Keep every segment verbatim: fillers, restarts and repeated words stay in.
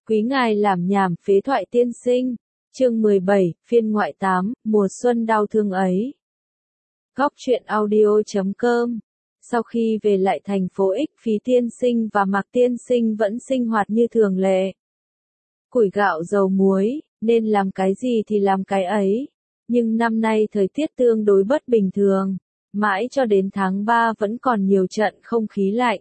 Quý ngài làm nhảm phế thoại tiên sinh. Chương mười bảy, phiên ngoại tám, mùa xuân đau thương ấy. Góc truyện audio chấm com. Sau khi về lại thành phố X, Phí tiên sinh và Mạc tiên sinh vẫn sinh hoạt như thường lệ. Củi gạo dầu muối, nên làm cái gì thì làm cái ấy. Nhưng năm nay thời tiết tương đối bất bình thường. Mãi cho đến tháng ba vẫn còn nhiều trận không khí lạnh.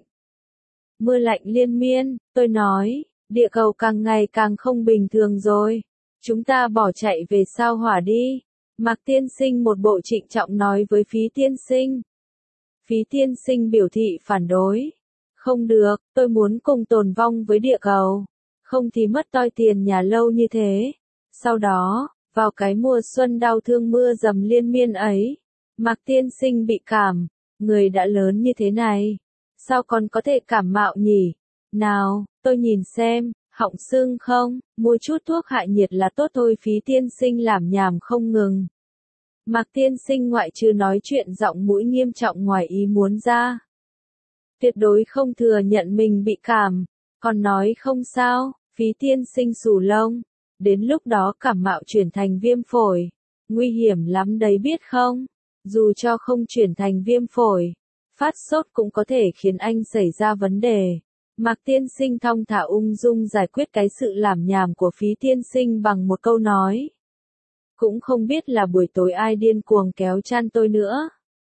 Mưa lạnh liên miên, tôi nói, địa cầu càng ngày càng không bình thường rồi. Chúng ta bỏ chạy về sao hỏa đi. Mạc tiên sinh một bộ trịnh trọng nói với Phí tiên sinh. Phí tiên sinh biểu thị phản đối. Không được, tôi muốn cùng tồn vong với địa cầu. Không thì mất toi tiền nhà lâu như thế. Sau đó, vào cái mùa xuân đau thương mưa dầm liên miên ấy, Mạc tiên sinh bị cảm. Người đã lớn như thế này, sao còn có thể cảm mạo nhỉ? Nào, tôi nhìn xem, họng sưng không, mua chút thuốc hạ nhiệt là tốt thôi. Phí tiên sinh làm nhảm không ngừng. Mạc tiên sinh ngoại trừ nói chuyện giọng mũi nghiêm trọng ngoài ý muốn ra. Tuyệt đối không thừa nhận mình bị cảm, còn nói không sao. Phí tiên sinh xù lông. Đến lúc đó cảm mạo chuyển thành viêm phổi. Nguy hiểm lắm đấy biết không? Dù cho không chuyển thành viêm phổi, phát sốt cũng có thể khiến anh xảy ra vấn đề. Mạc tiên sinh thong thả ung dung giải quyết cái sự làm nhảm của Phí tiên sinh bằng một câu nói. Cũng không biết là buổi tối ai điên cuồng kéo chăn tôi nữa.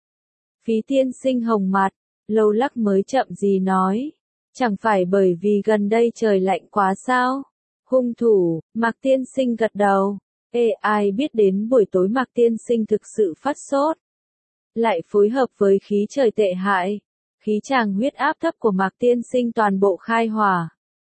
Phí tiên sinh hồng mặt, lâu lắc mới chậm gì nói. Chẳng phải bởi vì gần đây trời lạnh quá sao? Hung thủ, Mạc tiên sinh gật đầu. Ê, ai biết đến buổi tối Mạc tiên sinh thực sự phát sốt. Lại phối hợp với khí trời tệ hại. Khí tràng huyết áp thấp của Mạc tiên sinh toàn bộ khai hỏa.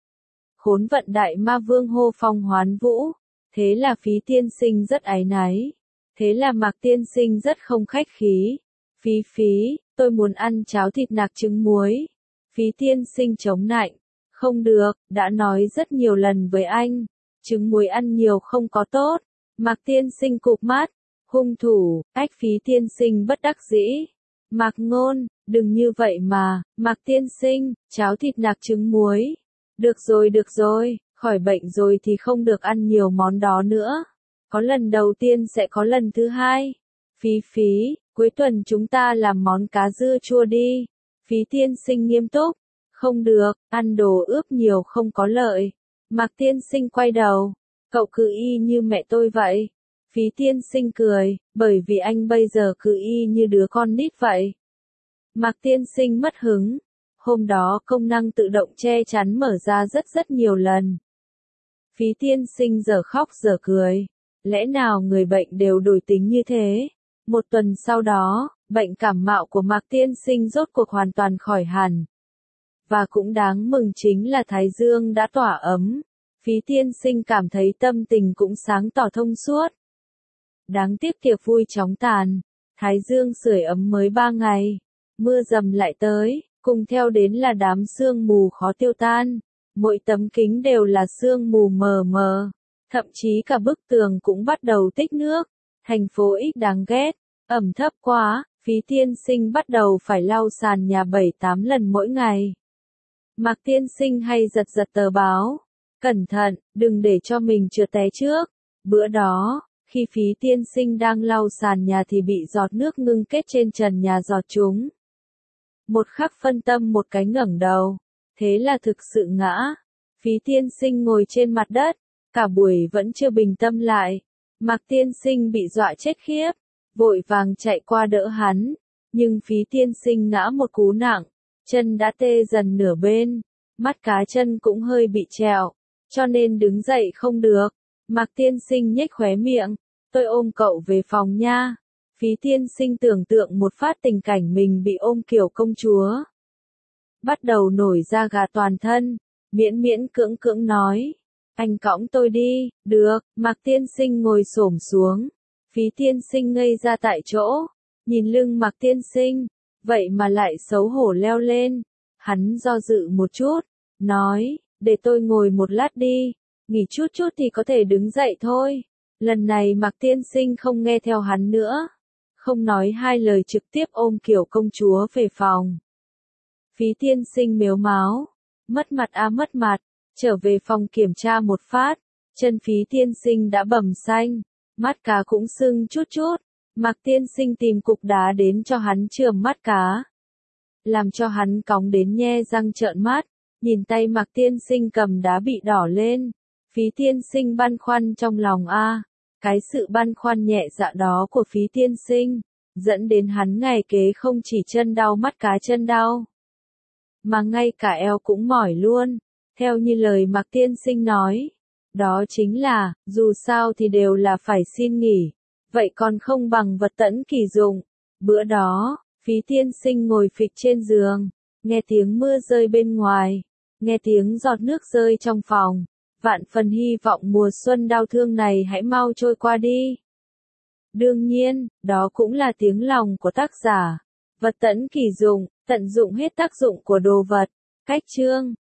Khốn vận đại ma vương hô phong hoán vũ. Thế là Phí tiên sinh rất áy náy. Thế là Mạc tiên sinh rất không khách khí. Phí phí, tôi muốn ăn cháo thịt nạc trứng muối. Phí tiên sinh chống nạnh. Không được, đã nói rất nhiều lần với anh. Trứng muối ăn nhiều không có tốt. Mạc tiên sinh cụp mắt. Hung thủ, ách. Phí tiên sinh bất đắc dĩ. Mạc ngôn, đừng như vậy mà. Mạc tiên sinh, cháo thịt nạc trứng muối. Được rồi được rồi, khỏi bệnh rồi thì không được ăn nhiều món đó nữa. Có lần đầu tiên sẽ có lần thứ hai. Phí phí, cuối tuần chúng ta làm món cá dưa chua đi. Phí tiên sinh nghiêm túc. Không được, ăn đồ ướp nhiều không có lợi. Mạc tiên sinh quay đầu. Cậu cứ y như mẹ tôi vậy. Phí tiên sinh cười, bởi vì anh bây giờ cứ y như đứa con nít vậy. Mạc tiên sinh mất hứng. Hôm đó công năng tự động che chắn mở ra rất rất nhiều lần. Phí tiên sinh giờ khóc giờ cười. Lẽ nào người bệnh đều đổi tính như thế? Một tuần sau đó, bệnh cảm mạo của Mạc tiên sinh rốt cuộc hoàn toàn khỏi hẳn. Và cũng đáng mừng chính là thái dương đã tỏa ấm. Phí tiên sinh cảm thấy tâm tình cũng sáng tỏ thông suốt. Đáng tiếc tiệc vui chóng tàn. Thái dương sưởi ấm mới ba ngày. Mưa dầm lại tới, cùng theo đến là đám sương mù khó tiêu tan. Mỗi tấm kính đều là sương mù mờ mờ. Thậm chí cả bức tường cũng bắt đầu tích nước. Thành phố X đáng ghét. Ẩm thấp quá, Phí tiên sinh bắt đầu phải lau sàn nhà bảy tám lần mỗi ngày. Mạc tiên sinh hay giật giật tờ báo. Cẩn thận, đừng để cho mình trượt té trước. Bữa đó, khi Phí tiên sinh đang lau sàn nhà thì bị giọt nước ngưng kết trên trần nhà giọt trúng. Một khắc phân tâm một cái ngẩng đầu. Thế là thực sự ngã. Phí tiên sinh ngồi trên mặt đất. Cả buổi vẫn chưa bình tâm lại. Mạc tiên sinh bị dọa chết khiếp. Vội vàng chạy qua đỡ hắn. Nhưng Phí tiên sinh ngã một cú nặng. Chân đã tê dần nửa bên. Mắt cá chân cũng hơi bị trẹo. Cho nên đứng dậy không được. Mạc tiên sinh nhếch khóe miệng. Tôi ôm cậu về phòng nha. Phí tiên sinh tưởng tượng một phát tình cảnh mình bị ôm kiểu công chúa. Bắt đầu nổi da gà toàn thân. Miễn miễn cưỡng cưỡng nói. Anh cõng tôi đi. Được. Mạc tiên sinh ngồi xổm xuống. Phí tiên sinh ngây ra tại chỗ. Nhìn lưng Mạc tiên sinh. Vậy mà lại xấu hổ leo lên. Hắn do dự một chút. Nói, để tôi ngồi một lát đi. Nghỉ chút chút thì có thể đứng dậy thôi. Lần này Mạc tiên sinh không nghe theo hắn nữa. Không nói hai lời trực tiếp ôm kiểu công chúa về phòng. Phí tiên sinh mếu máo. Mất mặt à mất mặt. Trở về phòng kiểm tra một phát, chân Phí tiên sinh đã bầm xanh, mắt cá cũng sưng chút chút. Mạc tiên sinh tìm cục đá đến cho hắn chườm mắt cá, làm cho hắn cóng đến nhe răng trợn mắt, nhìn tay Mạc tiên sinh cầm đá bị đỏ lên. Phí tiên sinh băn khoăn trong lòng a, cái sự băn khoăn nhẹ dạ đó của Phí tiên sinh, dẫn đến hắn ngày kế không chỉ chân đau mắt cá chân đau, mà ngay cả eo cũng mỏi luôn, theo như lời Mạc tiên sinh nói. Đó chính là, dù sao thì đều là phải xin nghỉ, vậy còn không bằng vật tẫn kỳ dụng. Bữa đó, Phí tiên sinh ngồi phịch trên giường, nghe tiếng mưa rơi bên ngoài, nghe tiếng giọt nước rơi trong phòng, vạn phần hy vọng mùa xuân đau thương này hãy mau trôi qua đi. Đương nhiên, đó cũng là tiếng lòng của tác giả. Vật tẫn kỳ dụng, tận dụng hết tác dụng của đồ vật. Cách chương